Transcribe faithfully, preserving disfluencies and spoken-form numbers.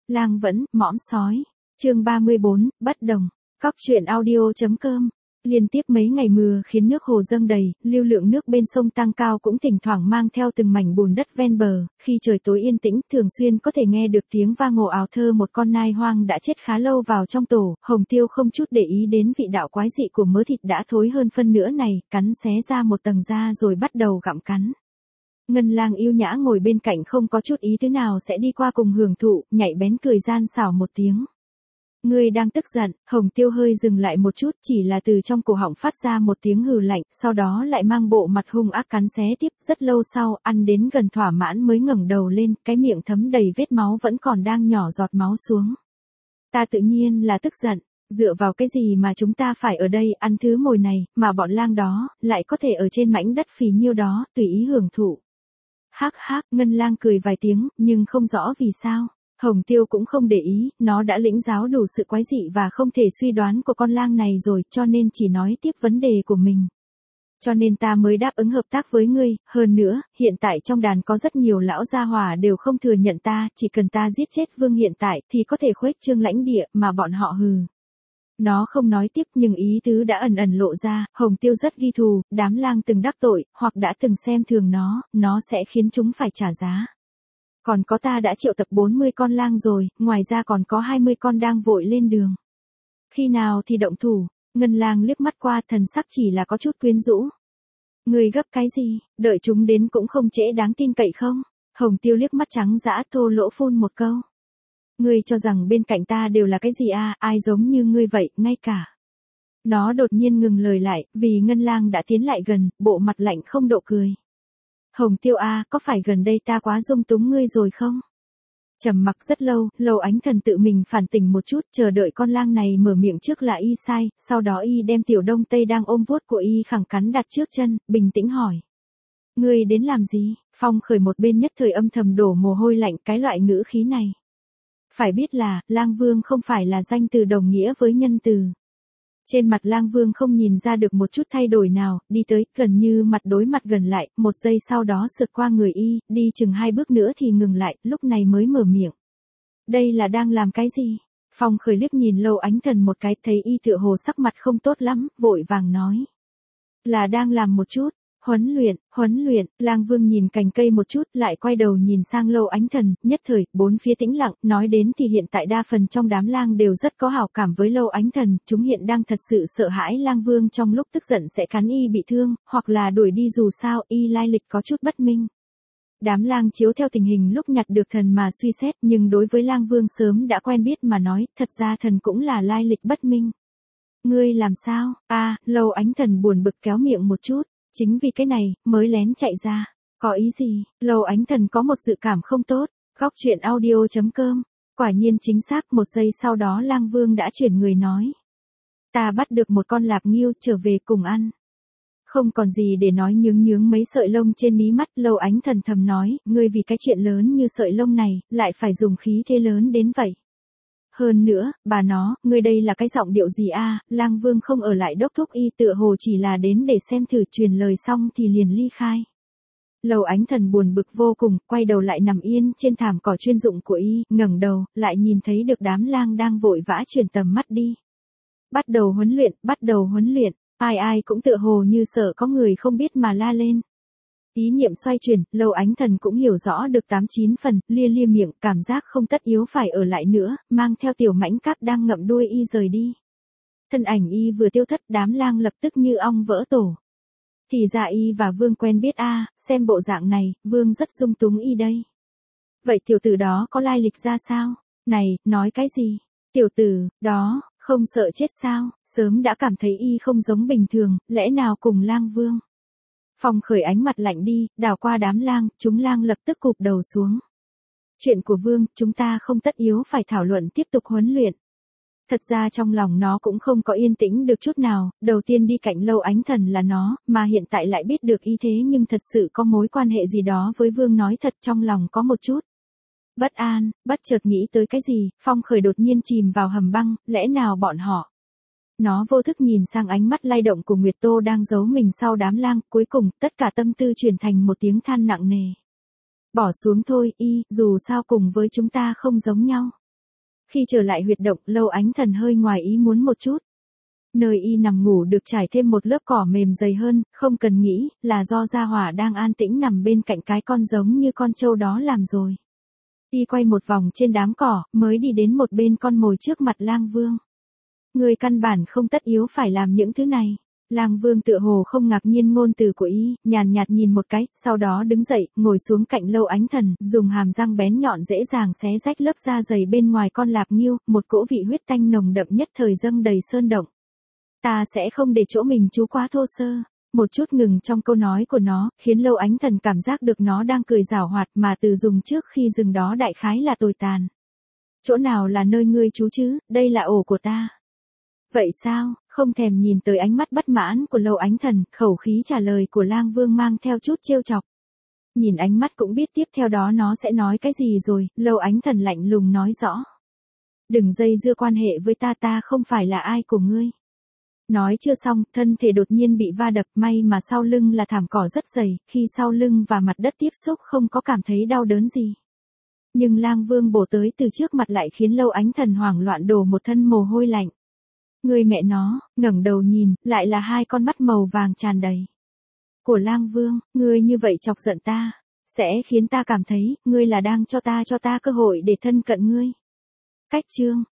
Lang vẫn, mõm sói. Chương ba mươi bốn, bất đồng. Cóc truyện audio chấm com. Liên tiếp mấy ngày mưa khiến nước hồ dâng đầy, lưu lượng nước bên sông tăng cao cũng thỉnh thoảng mang theo từng mảnh bùn đất ven bờ, khi trời tối yên tĩnh, thường xuyên có thể nghe được tiếng vang ồ ào thơ một con nai hoang đã chết khá lâu vào trong tổ. Hồng Tiêu không chút để ý đến vị đạo quái dị của mớ thịt đã thối hơn phân nửa này, cắn xé ra một tầng da rồi bắt đầu gặm cắn. Ngân Lang yêu nhã ngồi bên cạnh không có chút ý thứ nào sẽ đi qua cùng hưởng thụ, nhạy bén cười gian xảo một tiếng. Ngươi đang tức giận. Hồng Tiêu hơi dừng lại một chút, chỉ là từ trong cổ họng phát ra một tiếng hừ lạnh, sau đó lại mang bộ mặt hung ác cắn xé tiếp. Rất lâu sau, ăn đến gần thỏa mãn mới ngẩng đầu lên, cái miệng thấm đầy vết máu vẫn còn đang nhỏ giọt máu xuống. Ta tự nhiên là tức giận. Dựa vào cái gì mà chúng ta phải ở đây ăn thứ mồi này, mà bọn lang đó lại có thể ở trên mảnh đất phì nhiêu đó tùy ý hưởng thụ. Hắc hắc, Ngân Lang cười vài tiếng, nhưng không rõ vì sao. Hồng Tiêu cũng không để ý, nó đã lĩnh giáo đủ sự quái dị và không thể suy đoán của con lang này rồi, cho nên chỉ nói tiếp vấn đề của mình. Cho nên ta mới đáp ứng hợp tác với ngươi, hơn nữa, hiện tại trong đàn có rất nhiều lão gia hỏa đều không thừa nhận ta, chỉ cần ta giết chết vương hiện tại thì có thể khuếch trương lãnh địa mà bọn họ hừ. Nó không nói tiếp nhưng ý tứ đã ẩn ẩn lộ ra. Hồng Tiêu rất ghi thù, đám lang từng đắc tội, hoặc đã từng xem thường nó, nó sẽ khiến chúng phải trả giá. Còn có ta đã triệu tập bốn mươi con lang rồi, ngoài ra còn có hai mươi con đang vội lên đường. Khi nào thì động thủ? Ngân Lang liếc mắt qua, thần sắc chỉ là có chút quyến rũ. Người gấp cái gì, đợi chúng đến cũng không trễ, đáng tin cậy không? Hồng Tiêu liếc mắt trắng dã thô lỗ phun một câu. Ngươi cho rằng bên cạnh ta đều là cái gì à, ai giống như ngươi vậy, ngay cả. Nó đột nhiên ngừng lời lại, vì Ngân Lang đã tiến lại gần, bộ mặt lạnh không độ cười. Hồng Tiêu a, có phải gần đây ta quá dung túng ngươi rồi không? Trầm mặc rất lâu, Lâu Ánh Thần tự mình phản tỉnh một chút, chờ đợi con lang này mở miệng trước là y sai, sau đó y đem Tiểu Đông Tây đang ôm vuốt của y khẳng cắn đặt trước chân, bình tĩnh hỏi. Ngươi đến làm gì? Phong Khởi một bên nhất thời âm thầm đổ mồ hôi lạnh, cái loại ngữ khí này. Phải biết là, Lang Vương không phải là danh từ đồng nghĩa với nhân từ. Trên mặt Lang Vương không nhìn ra được một chút thay đổi nào, đi tới, gần như mặt đối mặt gần lại, một giây sau đó sượt qua người y, đi chừng hai bước nữa thì ngừng lại, lúc này mới mở miệng. Đây là đang làm cái gì? Phong Khởi liếc nhìn Lâu Ánh Thần một cái, thấy y tựa hồ sắc mặt không tốt lắm, vội vàng nói. Là đang làm một chút. Huấn luyện, huấn luyện. Lang Vương nhìn cành cây một chút, lại quay đầu nhìn sang Lâu Ánh Thần, nhất thời, bốn phía tĩnh lặng, nói đến thì hiện tại đa phần trong đám lang đều rất có hảo cảm với Lâu Ánh Thần, chúng hiện đang thật sự sợ hãi Lang Vương trong lúc tức giận sẽ cắn y bị thương, hoặc là đuổi đi dù sao, y lai lịch có chút bất minh. Đám lang chiếu theo tình hình lúc nhặt được thần mà suy xét, nhưng đối với Lang Vương sớm đã quen biết mà nói, thật ra thần cũng là lai lịch bất minh. Ngươi làm sao? A, à, Lâu Ánh Thần buồn bực kéo miệng một chút. Chính vì cái này, mới lén chạy ra. Có ý gì? Lâu Ánh Thần có một dự cảm không tốt. Góc truyện audio chấm com. Quả nhiên chính xác, một giây sau đó Lang Vương đã chuyển người nói. Ta bắt được một con lạp nghiêu, trở về cùng ăn. Không còn gì để nói, nhướng nhướng mấy sợi lông trên mí mắt, Lâu Ánh Thần thầm nói, ngươi vì cái chuyện lớn như sợi lông này, lại phải dùng khí thế lớn đến vậy. Hơn nữa, bà nó, ngươi đây là cái giọng điệu gì a? À? Lang Vương không ở lại đốc thúc y, tựa hồ chỉ là đến để xem thử, truyền lời xong thì liền ly khai. Lâu Ánh Thần buồn bực vô cùng, quay đầu lại nằm yên trên thảm cỏ chuyên dụng của y, ngẩng đầu, lại nhìn thấy được đám lang đang vội vã chuyển tầm mắt đi. Bắt đầu huấn luyện, bắt đầu huấn luyện, ai ai cũng tựa hồ như sợ có người không biết mà la lên. Ý niệm xoay chuyển, Lâu Ánh Thần cũng hiểu rõ được tám chín phần, lia lia miệng, cảm giác không tất yếu phải ở lại nữa, mang theo Tiểu Mãnh Các đang ngậm đuôi y rời đi. Thân ảnh y vừa tiêu thất, đám lang lập tức như ong vỡ tổ. Thì ra y và Vương quen biết a, à, xem bộ dạng này, Vương rất dung túng y đây. Vậy tiểu tử đó có lai lịch ra sao? Này, nói cái gì? Tiểu tử, đó, không sợ chết sao? Sớm đã cảm thấy y không giống bình thường, lẽ nào cùng Lang Vương? Phong Khởi ánh mặt lạnh đi, đảo qua đám lang, chúng lang lập tức cụp đầu xuống. Chuyện của Vương, chúng ta không tất yếu phải thảo luận tiếp tục huấn luyện. Thật ra trong lòng nó cũng không có yên tĩnh được chút nào, đầu tiên đi cạnh Lâu Ánh Thần là nó, mà hiện tại lại biết được y thế nhưng thật sự có mối quan hệ gì đó với Vương, nói thật trong lòng có một chút bất an, bất chợt nghĩ tới cái gì, Phong Khởi đột nhiên chìm vào hầm băng, lẽ nào bọn họ. Nó vô thức nhìn sang ánh mắt lay động của Nguyệt Tô đang giấu mình sau đám lang, cuối cùng, tất cả tâm tư chuyển thành một tiếng than nặng nề. Bỏ xuống thôi, y, dù sao cùng với chúng ta không giống nhau. Khi trở lại huyệt động, Lâu Ánh Thần hơi ngoài ý muốn một chút. Nơi y nằm ngủ được trải thêm một lớp cỏ mềm dày hơn, không cần nghĩ, là do gia hỏa đang an tĩnh nằm bên cạnh cái con giống như con trâu đó làm rồi. Y quay một vòng trên đám cỏ, mới đi đến một bên con mồi trước mặt Lang Vương. Người căn bản không tất yếu phải làm những thứ này. Lang Vương tựa hồ không ngạc nhiên ngôn từ của y, nhàn nhạt nhìn một cái, sau đó đứng dậy, ngồi xuống cạnh Lâu Ánh Thần, dùng hàm răng bén nhọn dễ dàng xé rách lớp da dày bên ngoài con lạp nghiêu, một cỗ vị huyết tanh nồng đậm nhất thời dâng đầy sơn động. Ta sẽ không để chỗ mình chú quá thô sơ. Một chút ngừng trong câu nói của nó, khiến Lâu Ánh Thần cảm giác được nó đang cười giảo hoạt mà từ dùng trước khi dừng đó đại khái là tồi tàn. Chỗ nào là nơi ngươi trú chứ, đây là ổ của ta. Vậy sao, không thèm nhìn tới ánh mắt bất mãn của Lâu Ánh Thần, khẩu khí trả lời của Lang Vương mang theo chút trêu chọc. Nhìn ánh mắt cũng biết tiếp theo đó nó sẽ nói cái gì rồi, Lâu Ánh Thần lạnh lùng nói rõ. Đừng dây dưa quan hệ với ta, ta không phải là ai của ngươi. Nói chưa xong, thân thể đột nhiên bị va đập, may mà sau lưng là thảm cỏ rất dày, khi sau lưng và mặt đất tiếp xúc không có cảm thấy đau đớn gì. Nhưng Lang Vương bổ tới từ trước mặt lại khiến Lâu Ánh Thần hoảng loạn đổ một thân mồ hôi lạnh. Người mẹ nó, ngẩng đầu nhìn, lại là hai con mắt màu vàng tràn đầy. Của Lang Vương, ngươi như vậy chọc giận ta, sẽ khiến ta cảm thấy, ngươi là đang cho ta cho ta cơ hội để thân cận ngươi. Cách chương